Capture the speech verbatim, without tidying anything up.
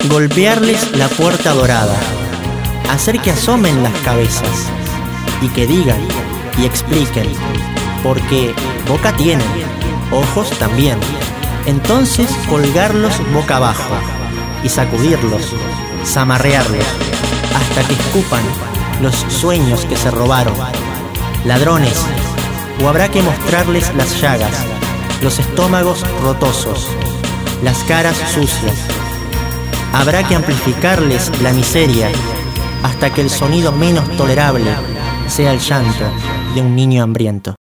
golpearles la puerta dorada, hacer que asomen las cabezas y que digan y expliquen, porque boca tienen, ojos también. Entonces colgarlos boca abajo y sacudirlos, zamarrearlos, hasta que escupan los sueños que se robaron. Ladrones, o habrá que mostrarles las llagas, los estómagos rotosos, las caras sucias. Habrá que amplificarles la miseria hasta que el sonido menos tolerable sea el llanto de un niño hambriento.